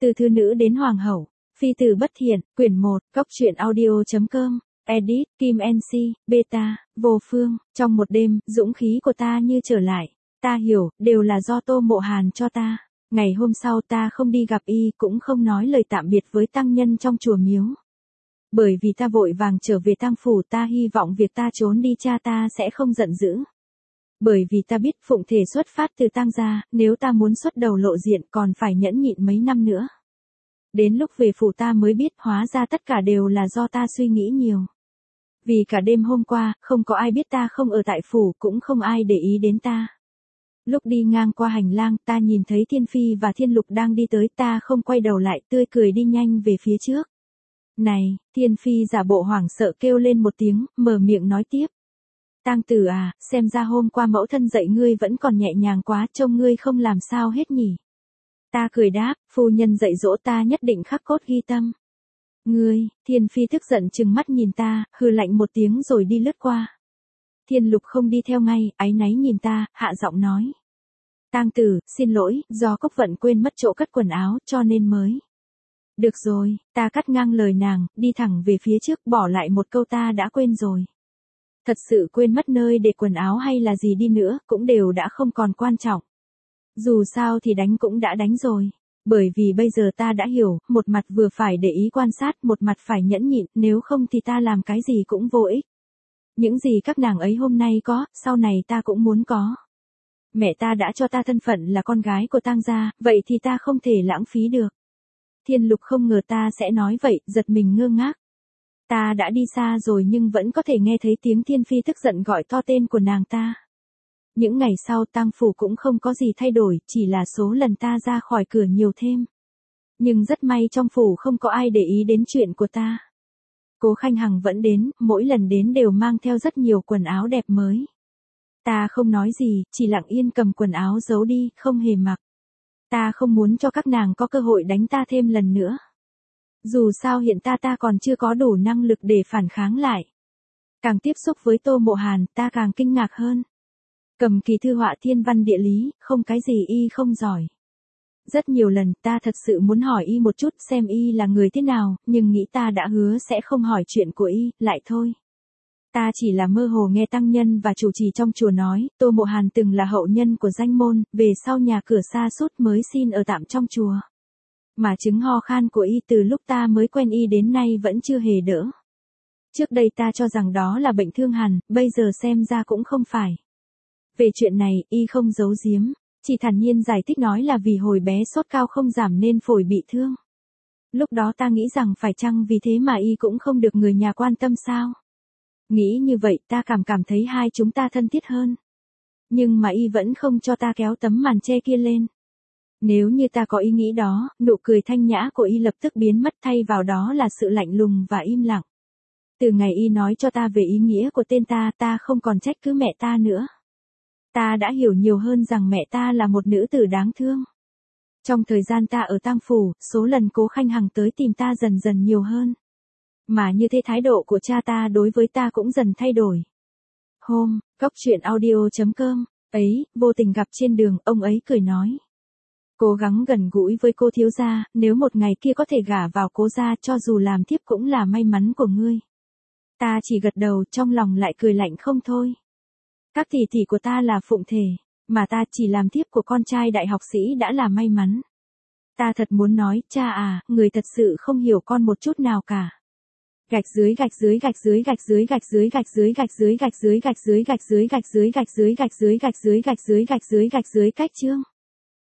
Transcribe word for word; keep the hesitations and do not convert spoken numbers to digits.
Từ thư nữ đến hoàng hậu, phi tử bất thiện, quyển một, cốc truyện audio.com, edit, Kim en xê, beta, vô phương, trong một đêm, dũng khí của ta như trở lại, ta hiểu, đều là do Tô Mộ Hàn cho ta. Ngày hôm sau ta không đi gặp y, cũng không nói lời tạm biệt với tăng nhân trong chùa miếu. Bởi vì ta vội vàng trở về tang phủ, ta hy vọng việc ta trốn đi cha ta sẽ không giận dữ. Bởi vì ta biết phụng thể xuất phát từ tang gia, nếu ta muốn xuất đầu lộ diện còn phải nhẫn nhịn mấy năm nữa. Đến lúc về phủ ta mới biết hóa ra tất cả đều là do ta suy nghĩ nhiều. Vì cả đêm hôm qua, không có ai biết ta không ở tại phủ, cũng không ai để ý đến ta. Lúc đi ngang qua hành lang, ta nhìn thấy Thiên Phi và Thiên Lục đang đi tới, ta không quay đầu lại, tươi cười đi nhanh về phía trước. Này, Thiên Phi giả bộ hoảng sợ kêu lên một tiếng, mở miệng nói tiếp. Tang tử à, xem ra hôm qua mẫu thân dạy ngươi vẫn còn nhẹ nhàng quá, trông ngươi không làm sao hết nhỉ. Ta cười đáp, phu nhân dạy dỗ ta nhất định khắc cốt ghi tâm. Ngươi, Thiên Phi tức giận trừng mắt nhìn ta, hừ lạnh một tiếng rồi đi lướt qua. Thiên Lục không đi theo ngay, áy náy nhìn ta, hạ giọng nói. Tang tử, xin lỗi, do Cốc Vận quên mất chỗ cất quần áo, cho nên mới. Được rồi, ta cắt ngang lời nàng, đi thẳng về phía trước, bỏ lại một câu ta đã quên rồi. Thật sự quên mất nơi để quần áo hay là gì đi nữa, cũng đều đã không còn quan trọng. Dù sao thì đánh cũng đã đánh rồi. Bởi vì bây giờ ta đã hiểu, một mặt vừa phải để ý quan sát, một mặt phải nhẫn nhịn, nếu không thì ta làm cái gì cũng vô ích. Những gì các nàng ấy hôm nay có, sau này ta cũng muốn có. Mẹ ta đã cho ta thân phận là con gái của tang gia, vậy thì ta không thể lãng phí được. Thiên Lục không ngờ ta sẽ nói vậy, giật mình ngơ ngác. Ta đã đi xa rồi nhưng vẫn có thể nghe thấy tiếng Thiên Phi tức giận gọi to tên của nàng ta. Những ngày sau tang phủ cũng không có gì thay đổi, chỉ là số lần ta ra khỏi cửa nhiều thêm. Nhưng rất may trong phủ không có ai để ý đến chuyện của ta. Cố Khanh Hằng vẫn đến, mỗi lần đến đều mang theo rất nhiều quần áo đẹp mới. Ta không nói gì, chỉ lặng yên cầm quần áo giấu đi, không hề mặc. Ta không muốn cho các nàng có cơ hội đánh ta thêm lần nữa. Dù sao hiện ta ta còn chưa có đủ năng lực để phản kháng lại. Càng tiếp xúc với Tô Mộ Hàn, ta càng kinh ngạc hơn. Cầm kỳ thư họa thiên văn địa lý, không cái gì y không giỏi. Rất nhiều lần ta thật sự muốn hỏi y một chút xem y là người thế nào, nhưng nghĩ ta đã hứa sẽ không hỏi chuyện của y, lại thôi. Ta chỉ là mơ hồ nghe tăng nhân và chủ trì trong chùa nói, Tô Mộ Hàn từng là hậu nhân của danh môn, về sau nhà cửa xa sút mới xin ở tạm trong chùa. Mà chứng ho khan của y từ lúc ta mới quen y đến nay vẫn chưa hề đỡ. Trước đây ta cho rằng đó là bệnh thương hàn, bây giờ xem ra cũng không phải. Về chuyện này, y không giấu giếm, chỉ thản nhiên giải thích nói là vì hồi bé sốt cao không giảm nên phổi bị thương. Lúc đó ta nghĩ rằng phải chăng vì thế mà y cũng không được người nhà quan tâm sao? Nghĩ như vậy ta cảm cảm thấy hai chúng ta thân thiết hơn. Nhưng mà y vẫn không cho ta kéo tấm màn che kia lên. Nếu như ta có ý nghĩ đó, nụ cười thanh nhã của y lập tức biến mất, thay vào đó là sự lạnh lùng và im lặng. Từ ngày y nói cho ta về ý nghĩa của tên ta, ta không còn trách cứ mẹ ta nữa. Ta đã hiểu nhiều hơn rằng mẹ ta là một nữ tử đáng thương. Trong thời gian ta ở tang phủ, số lần Cố Khanh Hằng tới tìm ta dần dần nhiều hơn. Mà như thế thái độ của cha ta đối với ta cũng dần thay đổi. Hôm, cốc truyện audio.com, ấy, vô tình gặp trên đường, ông ấy cười nói. Cố gắng gần gũi với cô thiếu gia, nếu một ngày kia có thể gả vào Cố gia cho dù làm thiếp cũng là may mắn của ngươi. Ta chỉ gật đầu, trong lòng lại cười lạnh không thôi. Các tỷ tỷ của ta là phụng thể, mà ta chỉ làm thiếp của con trai đại học sĩ đã là may mắn. Ta thật muốn nói, cha à, người thật sự không hiểu con một chút nào cả. Gạch dưới gạch dưới gạch dưới gạch dưới gạch dưới gạch dưới gạch dưới gạch dưới gạch dưới gạch dưới gạch dưới gạch dưới gạch dưới gạch dưới gạch dưới gạch dưới gạch dưới cách chương.